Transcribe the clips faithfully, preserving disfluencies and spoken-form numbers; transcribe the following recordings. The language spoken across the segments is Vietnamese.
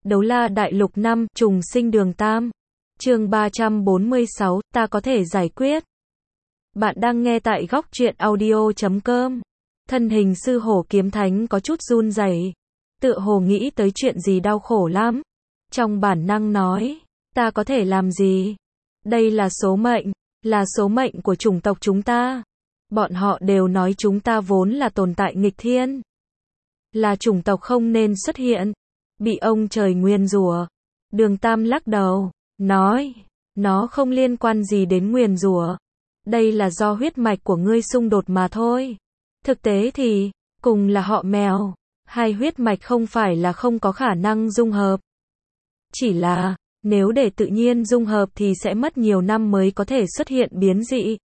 Đấu La Đại Lục năm, Trùng Sinh Đường Tam. Chương ba trăm bốn mươi sáu, ta có thể giải quyết. Bạn đang nghe tại góc truyện audio chấm com. Thân hình sư hổ kiếm thánh có chút run rẩy, tựa hồ nghĩ tới chuyện gì đau khổ lắm. Trong bản năng nói, ta có thể làm gì? Đây là số mệnh, là số mệnh của chủng tộc chúng ta. Bọn họ đều nói chúng ta vốn là tồn tại nghịch thiên, là chủng tộc không nên xuất hiện, bị ông trời nguyền rủa. Đường Tam lắc đầu, nói, nó không liên quan gì đến nguyền rủa. Đây là do huyết mạch của ngươi xung đột mà thôi. Thực tế thì, cùng là họ mèo, hai huyết mạch không phải là không có khả năng dung hợp. Chỉ là, nếu để tự nhiên dung hợp thì sẽ mất nhiều năm mới có thể xuất hiện biến dị.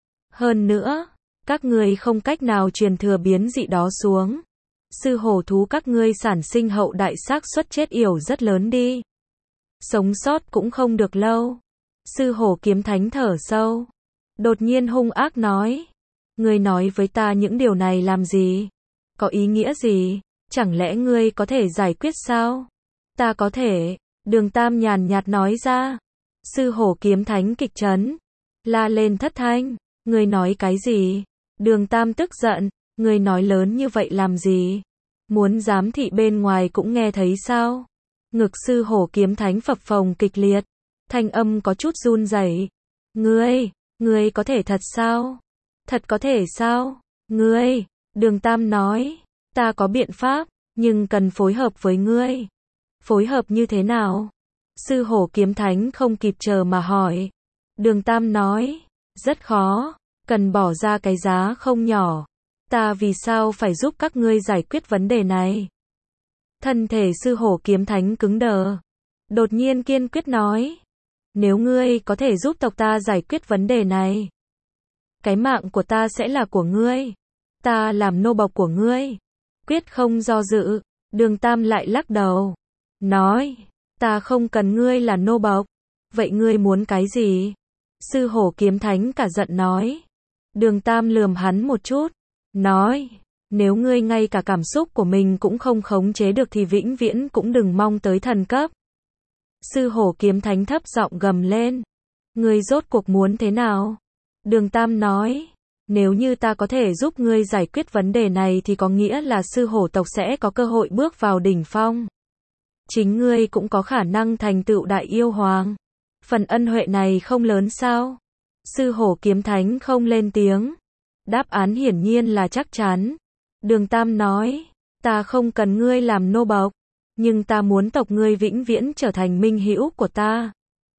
Hơn nữa, các ngươi không cách nào truyền thừa biến dị đó xuống. Sư hổ thú các ngươi sản sinh hậu đại xác suất chết yểu rất lớn đi. Sống sót cũng không được lâu. Sư hổ kiếm thánh thở sâu, đột nhiên hung ác nói, ngươi nói với ta những điều này làm gì? Có ý nghĩa gì? Chẳng lẽ ngươi có thể giải quyết sao? Ta có thể. Đường Tam nhàn nhạt nói ra. Sư hổ kiếm thánh kịch chấn, la lên thất thanh, ngươi nói cái gì? Đường Tam tức giận, ngươi nói lớn như vậy làm gì? Muốn giám thị bên ngoài cũng nghe thấy sao? Ngực sư hổ kiếm thánh phập phồng kịch liệt, thanh âm có chút run rẩy. Ngươi, ngươi có thể thật sao? Thật có thể sao? Ngươi, Đường Tam nói, ta có biện pháp, nhưng cần phối hợp với ngươi. Phối hợp như thế nào? Sư hổ kiếm thánh không kịp chờ mà hỏi. Đường Tam nói, rất khó, cần bỏ ra cái giá không nhỏ. Ta vì sao phải giúp các ngươi giải quyết vấn đề này? Thân thể sư hổ kiếm thánh cứng đờ, đột nhiên kiên quyết nói, nếu ngươi có thể giúp tộc ta giải quyết vấn đề này, cái mạng của ta sẽ là của ngươi. Ta làm nô bộc của ngươi. Quyết không do dự. Đường Tam lại lắc đầu, nói, ta không cần ngươi là nô bộc. Vậy ngươi muốn cái gì? Sư hổ kiếm thánh cả giận nói. Đường Tam lườm hắn một chút, nói, nếu ngươi ngay cả cảm xúc của mình cũng không khống chế được thì vĩnh viễn cũng đừng mong tới thần cấp. Sư hổ kiếm thánh thấp giọng gầm lên, ngươi rốt cuộc muốn thế nào? Đường Tam nói, nếu như ta có thể giúp ngươi giải quyết vấn đề này thì có nghĩa là sư hổ tộc sẽ có cơ hội bước vào đỉnh phong. Chính ngươi cũng có khả năng thành tựu đại yêu hoàng. Phần ân huệ này không lớn sao? Sư hổ kiếm thánh không lên tiếng. Đáp án hiển nhiên là chắc chắn. Đường Tam nói, ta không cần ngươi làm nô bộc, nhưng ta muốn tộc ngươi vĩnh viễn trở thành minh hữu của ta.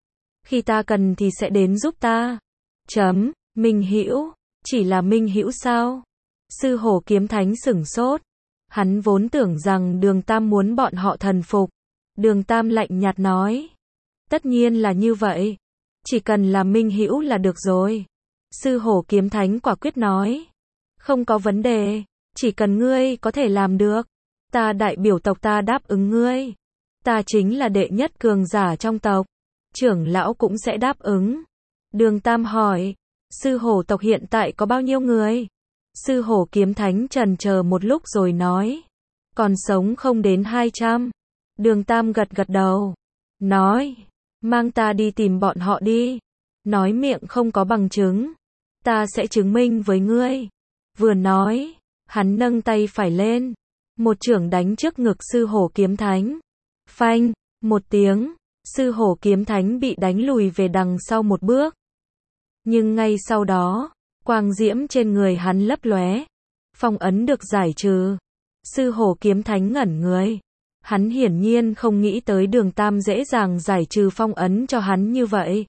Khi ta cần thì sẽ đến giúp ta. Chấm, minh hữu, chỉ là minh hữu sao? Sư hổ kiếm thánh sửng sốt. Hắn vốn tưởng rằng Đường Tam muốn bọn họ thần phục. Đường Tam lạnh nhạt nói, tất nhiên là như vậy. Chỉ cần là minh hữu là được rồi. Sư hổ kiếm thánh quả quyết nói, không có vấn đề, chỉ cần ngươi có thể làm được, ta đại biểu tộc ta đáp ứng ngươi. Ta chính là đệ nhất cường giả trong tộc, trưởng lão cũng sẽ đáp ứng. Đường Tam hỏi, sư hổ tộc hiện tại có bao nhiêu người? Sư hổ kiếm thánh trần chờ một lúc rồi nói, còn sống không đến hai trăm. Đường Tam gật gật đầu, nói, mang ta đi tìm bọn họ đi. Nói miệng không có bằng chứng, ta sẽ chứng minh với ngươi. Vừa nói, hắn nâng tay phải lên, một chưởng đánh trước ngực sư hổ kiếm thánh. Phanh, một tiếng, sư hổ kiếm thánh bị đánh lùi về đằng sau một bước. Nhưng ngay sau đó, quang diễm trên người hắn lấp lóe, phong ấn được giải trừ. Sư hổ kiếm thánh ngẩn người. Hắn hiển nhiên không nghĩ tới Đường Tam dễ dàng giải trừ phong ấn cho hắn như vậy.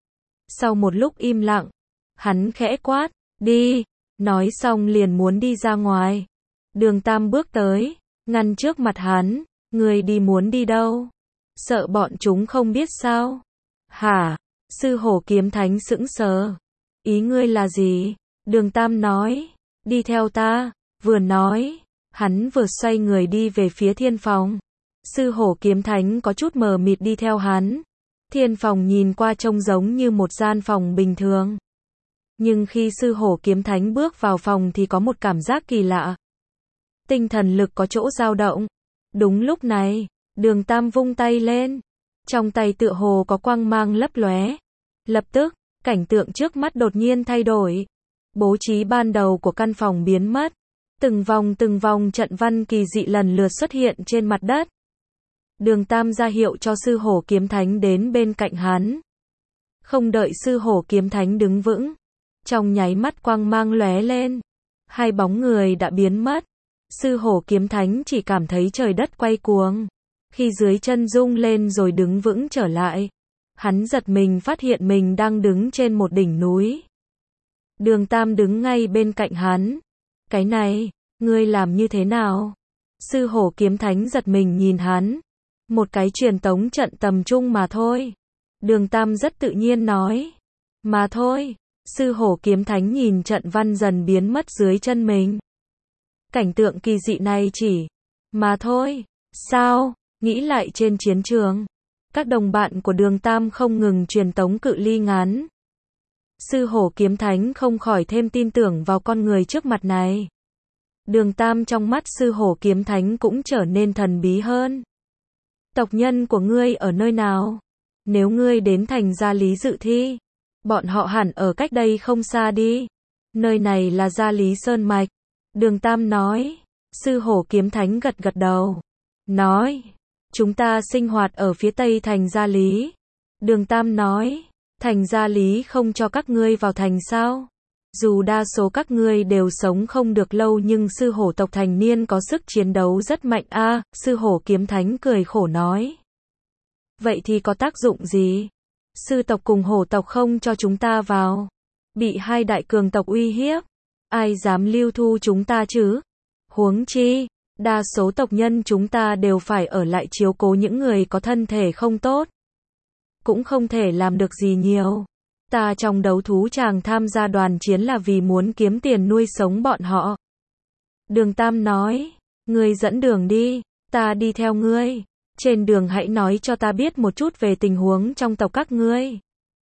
Sau một lúc im lặng, hắn khẽ quát, đi, nói xong liền muốn đi ra ngoài. Đường Tam bước tới, ngăn trước mặt hắn, ngươi đi muốn đi đâu? Sợ bọn chúng không biết sao? Hả? Sư hổ kiếm thánh sững sờ. Ý ngươi là gì? Đường Tam nói, đi theo ta. Vừa nói, hắn vừa xoay người đi về phía thiên phòng. Sư hổ kiếm thánh có chút mờ mịt đi theo hắn. Thiên phòng nhìn qua trông giống như một gian phòng bình thường. Nhưng khi sư hổ kiếm thánh bước vào phòng thì có một cảm giác kỳ lạ. Tinh thần lực có chỗ dao động. Đúng lúc này, Đường Tam vung tay lên. Trong tay tựa hồ có quang mang lấp lóe. Lập tức, cảnh tượng trước mắt đột nhiên thay đổi. Bố trí ban đầu của căn phòng biến mất. Từng vòng từng vòng trận văn kỳ dị lần lượt xuất hiện trên mặt đất. Đường Tam ra hiệu cho sư hổ kiếm thánh đến bên cạnh hắn. Không đợi sư hổ kiếm thánh đứng vững. Trong nháy mắt quang mang lóe lên. Hai bóng người đã biến mất. Sư hổ kiếm thánh chỉ cảm thấy trời đất quay cuồng. Khi dưới chân rung lên rồi đứng vững trở lại. Hắn giật mình phát hiện mình đang đứng trên một đỉnh núi. Đường Tam đứng ngay bên cạnh hắn. Cái này, ngươi làm như thế nào? Sư hổ kiếm thánh giật mình nhìn hắn. Một cái truyền tống trận tầm trung mà thôi. Đường Tam rất tự nhiên nói. Mà thôi. Sư hổ kiếm thánh nhìn trận văn dần biến mất dưới chân mình. Cảnh tượng kỳ dị này chỉ. Mà thôi. Sao? Nghĩ lại trên chiến trường. Các đồng bạn của đường Tam không ngừng truyền tống cự ly ngắn. Sư hổ kiếm thánh không khỏi thêm tin tưởng vào con người trước mặt này. Đường Tam trong mắt sư hổ kiếm thánh cũng trở nên thần bí hơn. Tộc nhân của ngươi ở nơi nào? Nếu ngươi đến thành Gia Lý dự thi, bọn họ hẳn ở cách đây không xa đi. Nơi này là Gia Lý Sơn Mạch. Đường Tam nói. Sư hổ kiếm thánh gật gật đầu. Nói. Chúng ta sinh hoạt ở phía tây thành Gia Lý. Đường Tam nói. Thành Gia Lý không cho các ngươi vào thành sao? Dù đa số các ngươi đều sống không được lâu nhưng sư hổ tộc thành niên có sức chiến đấu rất mạnh a. À, sư hổ kiếm thánh cười khổ nói. Vậy thì có tác dụng gì? Sư tộc cùng hổ tộc không cho chúng ta vào. Bị hai đại cường tộc uy hiếp. Ai dám lưu thu chúng ta chứ? Huống chi, đa số tộc nhân chúng ta đều phải ở lại chiếu cố những người có thân thể không tốt. Cũng không thể làm được gì nhiều. Ta trong đấu thú chàng tham gia đoàn chiến là vì muốn kiếm tiền nuôi sống bọn họ. Đường Tam nói, ngươi dẫn đường đi, ta đi theo ngươi. Trên đường hãy nói cho ta biết một chút về tình huống trong tộc các ngươi.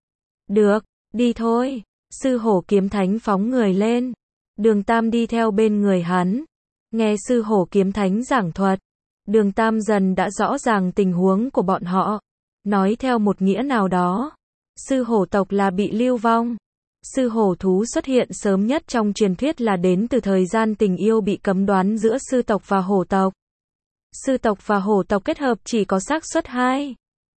Được, đi thôi. Sư hổ kiếm thánh phóng người lên. Đường Tam đi theo bên người hắn. Nghe sư hổ kiếm thánh giảng thuật. Đường Tam dần đã rõ ràng tình huống của bọn họ. Nói theo một nghĩa nào đó. Sư hổ tộc là bị lưu vong. Sư hổ thú xuất hiện sớm nhất trong truyền thuyết là đến từ thời gian tình yêu bị cấm đoán giữa sư tộc và hổ tộc. Sư tộc và hổ tộc kết hợp chỉ có xác suất hai.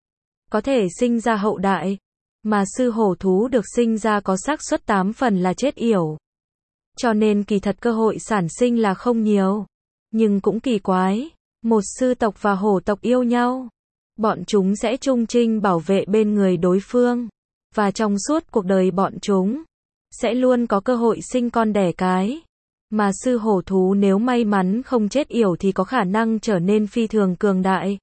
Có thể sinh ra hậu đại. Mà sư hổ thú được sinh ra có xác suất tám phần là chết yểu. Cho nên kỳ thật cơ hội sản sinh là không nhiều. Nhưng cũng kỳ quái. Một sư tộc và hổ tộc yêu nhau. Bọn chúng sẽ chung trinh bảo vệ bên người đối phương. Và trong suốt cuộc đời bọn chúng, sẽ luôn có cơ hội sinh con đẻ cái. Mà sư hổ thú nếu may mắn không chết yểu thì có khả năng trở nên phi thường cường đại.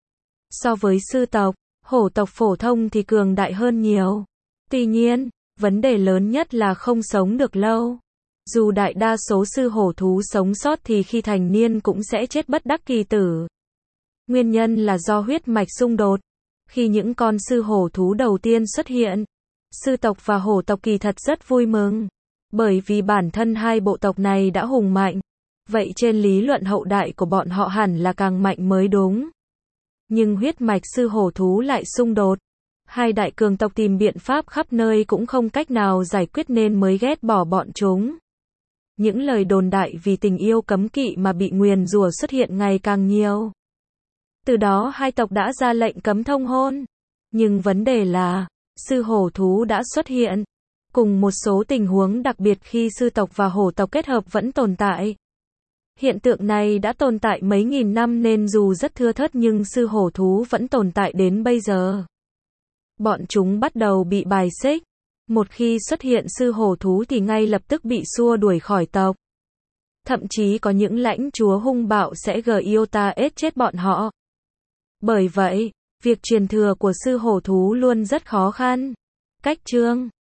So với sư tộc, hổ tộc phổ thông thì cường đại hơn nhiều. Tuy nhiên, vấn đề lớn nhất là không sống được lâu. Dù đại đa số sư hổ thú sống sót thì khi thành niên cũng sẽ chết bất đắc kỳ tử. Nguyên nhân là do huyết mạch xung đột. Khi những con sư hổ thú đầu tiên xuất hiện, sư tộc và hổ tộc kỳ thật rất vui mừng. Bởi vì bản thân hai bộ tộc này đã hùng mạnh. Vậy trên lý luận hậu đại của bọn họ hẳn là càng mạnh mới đúng. Nhưng huyết mạch sư hổ thú lại xung đột. Hai đại cường tộc tìm biện pháp khắp nơi cũng không cách nào giải quyết nên mới ghét bỏ bọn chúng. Những lời đồn đại vì tình yêu cấm kỵ mà bị nguyền rủa xuất hiện ngày càng nhiều. Từ đó hai tộc đã ra lệnh cấm thông hôn. Nhưng vấn đề là, sư hổ thú đã xuất hiện. Cùng một số tình huống đặc biệt khi sư tộc và hổ tộc kết hợp vẫn tồn tại. Hiện tượng này đã tồn tại mấy nghìn năm nên dù rất thưa thớt nhưng sư hổ thú vẫn tồn tại đến bây giờ. Bọn chúng bắt đầu bị bài xích. Một khi xuất hiện sư hổ thú thì ngay lập tức bị xua đuổi khỏi tộc. Thậm chí có những lãnh chúa hung bạo sẽ gờ yêu ta ết chết bọn họ. Bởi vậy, việc truyền thừa của sư hổ thú luôn rất khó khăn. Cách chương